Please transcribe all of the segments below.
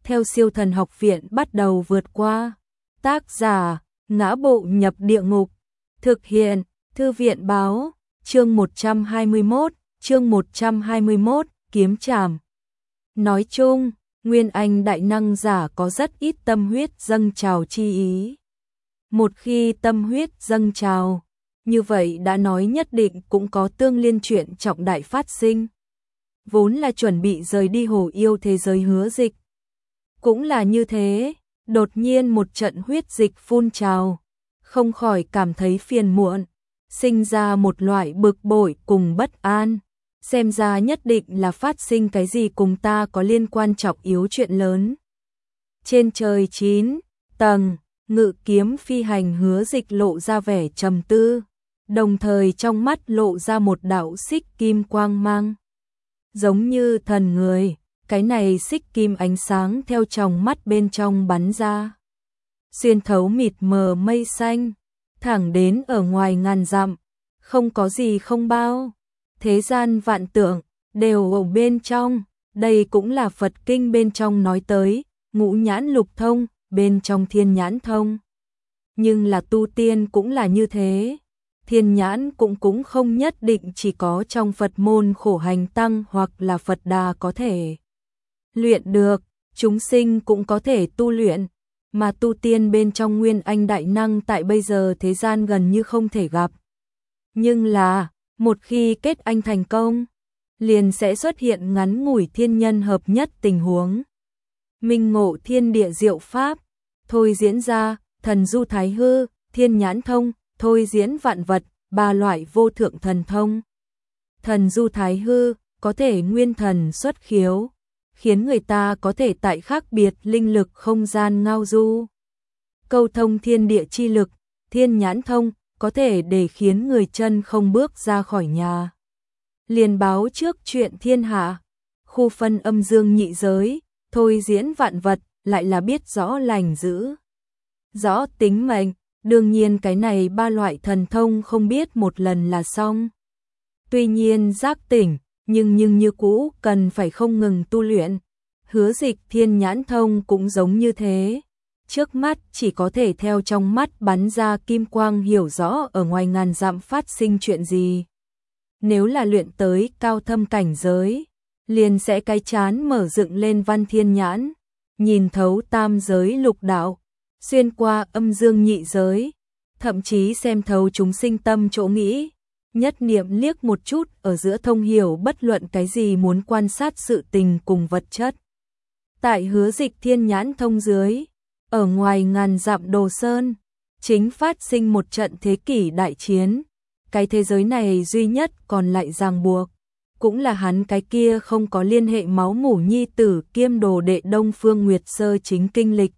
theo Siêu Thần Học Viện bắt đầu vượt qua. Tác giả: Ngã Bộ Nhập Địa Ngục. Thực hiện: Thư viện báo. Chương 121, Kiếm Trảm. Nói chung, Nguyên Anh đại năng giả có rất ít tâm huyết dâng trào chi ý. Một khi tâm huyết dâng trào, như vậy đã nói nhất định cũng có tương liên chuyện trọng đại phát sinh. Vốn là chuẩn bị rời đi Hồ Yêu thế giới Hứa Dịch. Cũng là như thế, đột nhiên một trận huyết dịch phun trào, không khỏi cảm thấy phiền muộn, sinh ra một loại bực bội cùng bất an. Xem ra nhất định là phát sinh cái gì cùng ta có liên quan trọng yếu chuyện lớn. Trên trời 9 tầng, ngự kiếm phi hành Hứa Dịch lộ ra vẻ trầm tư, đồng thời trong mắt lộ ra một đạo xích kim quang mang. Giống như thần người, cái này xích kim ánh sáng theo tròng mắt bên trong bắn ra. Xuyên thấu mịt mờ mây xanh, thẳng đến ở ngoài ngàn dặm, không có gì không bao. Thế gian vạn tượng, đều ở bên trong, đây cũng là Phật Kinh bên trong nói tới, ngũ nhãn lục thông, bên trong thiên nhãn thông. Nhưng là tu tiên cũng là như thế, thiên nhãn cũng không nhất định chỉ có trong Phật môn khổ hành tăng hoặc là Phật đà có thể luyện được, chúng sinh cũng có thể tu luyện, mà tu tiên bên trong Nguyên Anh đại năng tại bây giờ thế gian gần như không thể gặp. Nhưng là, một khi kết anh thành công, liền sẽ xuất hiện ngắn ngủi thiên nhân hợp nhất tình huống. Minh ngộ thiên địa diệu pháp, thôi diễn ra, thần du thái hư, thiên nhãn thông, thôi diễn vạn vật, ba loại vô thượng thần thông. Thần du thái hư, có thể nguyên thần xuất khiếu, khiến người ta có thể tại khác biệt linh lực không gian ngao du. Câu thông thiên địa chi lực, thiên nhãn thông, có thể để khiến người chân không bước ra khỏi nhà. Liền báo trước chuyện thiên hạ, khu phân âm dương nhị giới, thôi diễn vạn vật, lại là biết rõ lành dữ. Rõ tính mệnh, đương nhiên cái này ba loại thần thông không biết một lần là xong. Tuy nhiên giác tỉnh, nhưng như cũ cần phải không ngừng tu luyện. Hứa Dịch thiên nhãn thông cũng giống như thế. Trước mắt chỉ có thể theo trong mắt bắn ra kim quang hiểu rõ ở ngoài ngàn dặm phát sinh chuyện gì. Nếu là luyện tới cao thâm cảnh giới, liền sẽ cái chán mở dựng lên văn thiên nhãn, nhìn thấu tam giới lục đạo, xuyên qua âm dương nhị giới, thậm chí xem thấu chúng sinh tâm chỗ nghĩ, nhất niệm liếc một chút ở giữa thông hiểu bất luận cái gì muốn quan sát sự tình cùng vật chất. Tại Hứa Dịch thiên nhãn thông dưới, ở ngoài ngàn dặm Đồ Sơn, chính phát sinh một trận thế kỷ đại chiến. Cái thế giới này duy nhất còn lại ràng buộc, cũng là hắn cái kia không có liên hệ máu mủ nhi tử kiêm đồ đệ Đông Phương Nguyệt Sơ chính kinh lịch.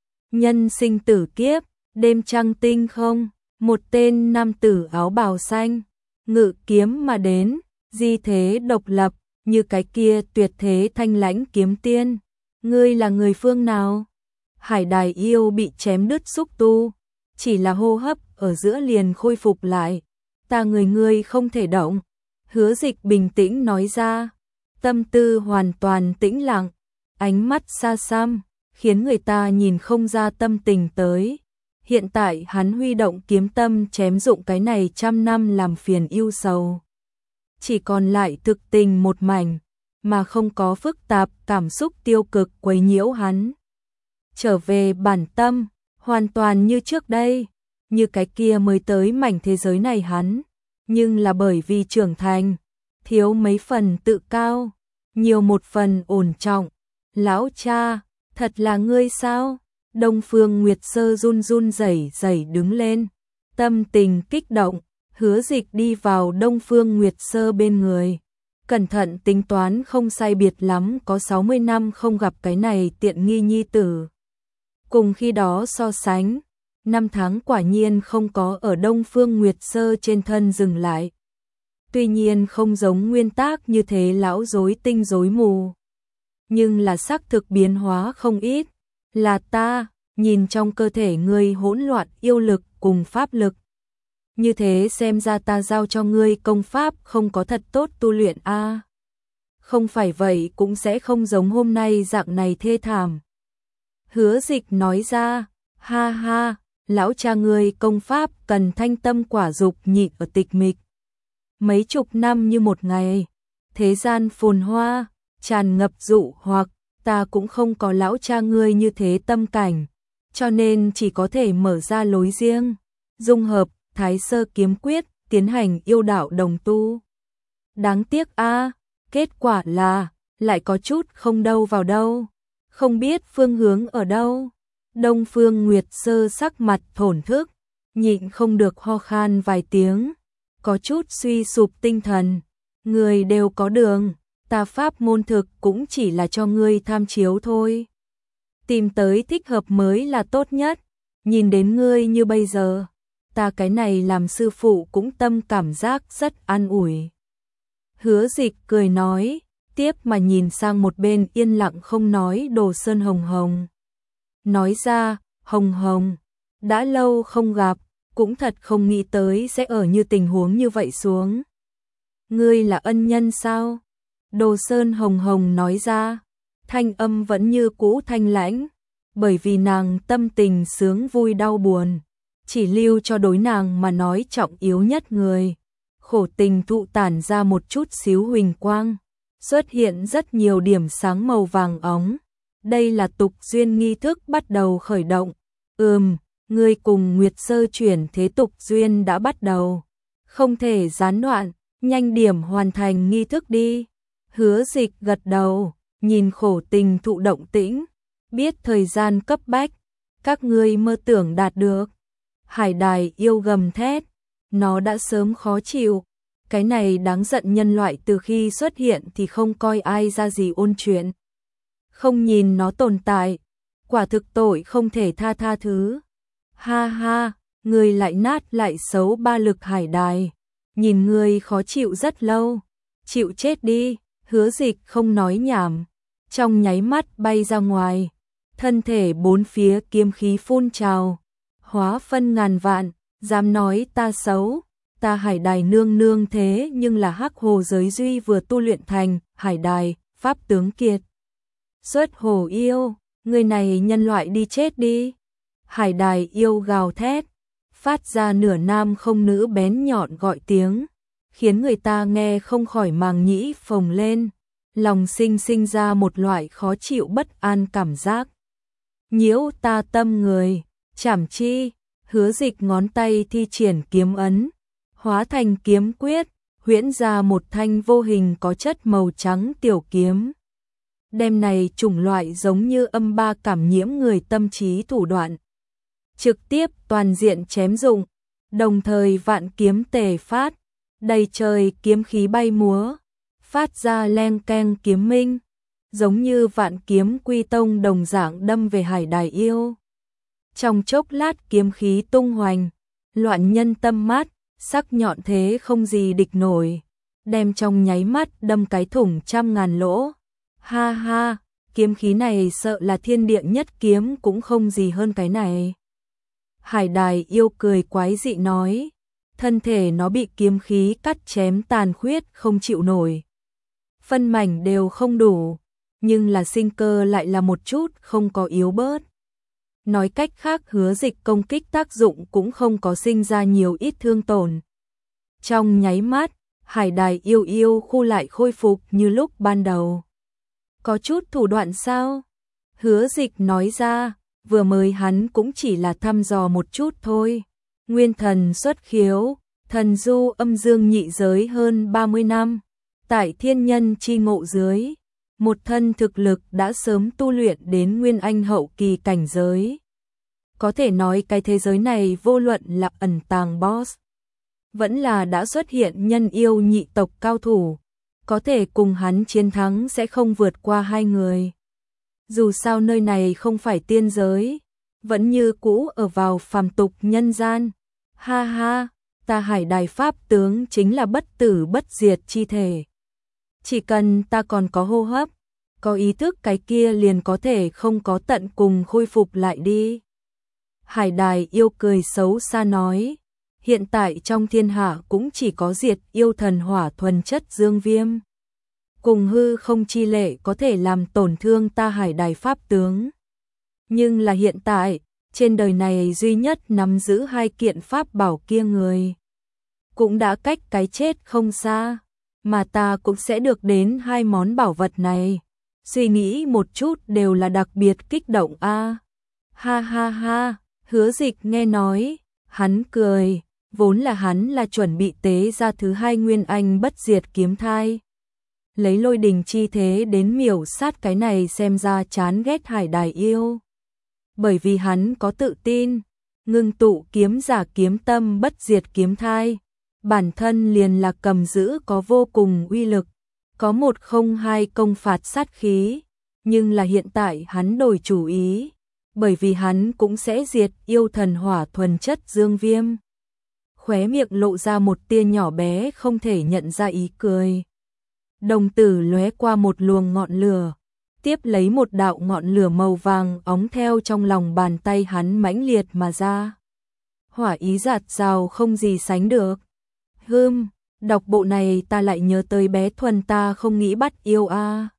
Nhân sinh tử kiếp, đêm trăng tinh không, một tên nam tử áo bào xanh, ngự kiếm mà đến, di thế độc lập, như cái kia tuyệt thế thanh lãnh kiếm tiên. Ngươi là người phương nào? Hải Đài yêu bị chém đứt xúc tu, chỉ là hô hấp ở giữa liền khôi phục lại. Ta ngươi không thể động. Hứa Dịch bình tĩnh nói ra, tâm tư hoàn toàn tĩnh lặng, ánh mắt xa xăm, khiến người ta nhìn không ra tâm tình tới. Hiện tại hắn huy động kiếm tâm chém dụng cái này trăm năm làm phiền ưu sầu. Chỉ còn lại thực tình một mảnh, mà không có phức tạp cảm xúc tiêu cực quấy nhiễu hắn. Trở về bản tâm, hoàn toàn như trước đây, như cái kia mới tới mảnh thế giới này hắn, nhưng là bởi vì trưởng thành, thiếu mấy phần tự cao, nhiều một phần ổn trọng. Lão cha, thật là ngươi sao? Đông Phương Nguyệt Sơ run run rẩy rẩy đứng lên, tâm tình kích động. Hứa Dịch đi vào Đông Phương Nguyệt Sơ bên người, cẩn thận tính toán không sai biệt lắm có 60 năm không gặp cái này tiện nghi nhi tử. Cùng khi đó so sánh, năm tháng quả nhiên không có ở Đông Phương Nguyệt Sơ trên thân dừng lại. Tuy nhiên không giống nguyên tác như thế lão rối tinh rối mù, nhưng là xác thực biến hóa không ít. Là ta, nhìn trong cơ thể ngươi hỗn loạn yêu lực cùng pháp lực. Như thế xem ra ta giao cho ngươi công pháp không có thật tốt tu luyện a. Không phải vậy cũng sẽ không giống hôm nay dạng này thê thảm, Hứa Dịch nói ra, ha ha, lão cha ngươi công pháp cần thanh tâm quả dục nhị ở tịch mịch. Mấy chục năm như một ngày, thế gian phồn hoa, tràn ngập dụ hoặc, ta cũng không có lão cha ngươi như thế tâm cảnh, cho nên chỉ có thể mở ra lối riêng, dung hợp Thái Sơ kiếm quyết, tiến hành yêu đạo đồng tu. Đáng tiếc a, kết quả là lại có chút không đâu vào đâu, không biết phương hướng ở đâu. Đông Phương Nguyệt Sơ sắc mặt thổn thức, nhịn không được ho khan vài tiếng, có chút suy sụp tinh thần. Người đều có đường, ta pháp môn thực cũng chỉ là cho ngươi tham chiếu thôi. Tìm tới thích hợp mới là tốt nhất, nhìn đến ngươi như bây giờ, ta cái này làm sư phụ cũng tâm cảm giác rất an ủi. Hứa Dịch cười nói, tiếp mà nhìn sang một bên yên lặng không nói Đồ Sơn Hồng Hồng. Nói ra, Hồng Hồng, đã lâu không gặp, cũng thật không nghĩ tới sẽ ở như tình huống như vậy xuống. Ngươi là ân nhân sao? Đồ Sơn Hồng Hồng nói ra, thanh âm vẫn như cũ thanh lãnh, bởi vì nàng tâm tình sướng vui đau buồn, chỉ lưu cho đối nàng mà nói trọng yếu nhất người. Khổ tình thụ tản ra một chút xíu huỳnh quang, xuất hiện rất nhiều điểm sáng màu vàng óng. Đây là tục duyên nghi thức bắt đầu khởi động. Ngươi cùng Nguyệt Sơ chuyển thế tục duyên đã bắt đầu. Không thể gián đoạn, nhanh điểm hoàn thành nghi thức đi. Hứa Dịch gật đầu, nhìn khổ tình thụ động tĩnh, biết thời gian cấp bách, các ngươi mơ tưởng đạt được. Hải đài yêu gầm thét, nó đã sớm khó chịu. Cái này đáng giận nhân loại từ khi xuất hiện thì không coi ai ra gì ôn chuyện. Không nhìn nó tồn tại, quả thực tội không thể tha thứ. Ha ha, ngươi lại nát lại xấu ba lực hải đài, nhìn ngươi khó chịu rất lâu, chịu chết đi. Hứa Dịch không nói nhảm, trong nháy mắt bay ra ngoài, thân thể bốn phía kiếm khí phun trào, hóa phân ngàn vạn, dám nói ta xấu, ta hải đài nương nương thế nhưng là Hắc Hồ giới duy vừa tu luyện thành hải đài, pháp tướng kiệt xuất hồ yêu, người này nhân loại đi chết đi. Hải đài yêu gào thét, phát ra nửa nam không nữ bén nhọn gọi tiếng, khiến người ta nghe không khỏi màng nhĩ phồng lên, lòng sinh ra một loại khó chịu bất an cảm giác. Nhiễu ta tâm người, chảm chi. Hứa Dịch ngón tay thi triển kiếm ấn, hóa thành kiếm quyết, huyễn ra một thanh vô hình có chất màu trắng tiểu kiếm. Đem này chủng loại giống như âm ba cảm nhiễm người tâm trí thủ đoạn, trực tiếp toàn diện chém dụng, đồng thời vạn kiếm tề phát, đầy trời kiếm khí bay múa, phát ra leng keng kiếm minh, giống như vạn kiếm quy tông đồng dạng đâm về hải đài yêu. Trong chốc lát kiếm khí tung hoành, loạn nhân tâm mát, sắc nhọn thế không gì địch nổi, đem trong nháy mắt đâm cái thủng trăm ngàn lỗ. Ha ha, kiếm khí này sợ là thiên địa nhất kiếm cũng không gì hơn cái này. Hải đài yêu cười quái dị nói, thân thể nó bị kiếm khí cắt chém tàn khuyết không chịu nổi. Phân mảnh đều không đủ, nhưng là sinh cơ lại là một chút không có yếu bớt. Nói cách khác Hứa Dịch công kích tác dụng cũng không có sinh ra nhiều ít thương tổn. Trong nháy mắt, hải đài yêu khu lại khôi phục như lúc ban đầu. Có chút thủ đoạn sao? Hứa Dịch nói ra, vừa mới hắn cũng chỉ là thăm dò một chút thôi. Nguyên thần xuất khiếu, thần du âm dương nhị giới hơn 30 năm. Tại thiên nhân chi ngộ dưới, một thân thực lực đã sớm tu luyện đến nguyên anh hậu kỳ cảnh giới. Có thể nói cái thế giới này vô luận là ẩn tàng boss, vẫn là đã xuất hiện nhân yêu nhị tộc cao thủ, có thể cùng hắn chiến thắng sẽ không vượt qua hai người. Dù sao nơi này không phải tiên giới, vẫn như cũ ở vào phàm tục nhân gian. Ha ha, ta hải đài pháp tướng chính là bất tử bất diệt chi thể. Chỉ cần ta còn có hô hấp, có ý thức cái kia liền có thể không có tận cùng khôi phục lại đi. Hải đài yêu cười xấu xa nói, hiện tại trong thiên hạ cũng chỉ có diệt yêu thần hỏa thuần chất dương viêm. Cùng hư không chi lệ có thể làm tổn thương ta hải đài pháp tướng. Nhưng là hiện tại, trên đời này duy nhất nắm giữ hai kiện pháp bảo kia người cũng đã cách cái chết không xa, mà ta cũng sẽ được đến hai món bảo vật này. Suy nghĩ một chút đều là đặc biệt kích động a. Ha ha ha, Hứa Dịch nghe nói, hắn cười, vốn là hắn là chuẩn bị tế ra thứ hai Nguyên Anh bất diệt kiếm thai. Lấy lôi đình chi thế đến miểu sát cái này xem ra chán ghét hải đài yêu. Bởi vì hắn có tự tin, ngưng tụ kiếm giả kiếm tâm bất diệt kiếm thai, bản thân liền là cầm giữ có vô cùng uy lực, có 102 công phạt sát khí, nhưng là hiện tại hắn đổi chủ ý, bởi vì hắn cũng sẽ diệt yêu thần hỏa thuần chất Dương Viêm. Khóe miệng lộ ra một tia nhỏ bé không thể nhận ra ý cười. Đồng tử lóe qua một luồng ngọn lửa, tiếp lấy một đạo ngọn lửa màu vàng óng theo trong lòng bàn tay hắn mãnh liệt mà ra. Hỏa ý dạt dào không gì sánh được. Đọc bộ này ta lại nhớ tới bé Thuần ta không nghĩ bắt yêu a.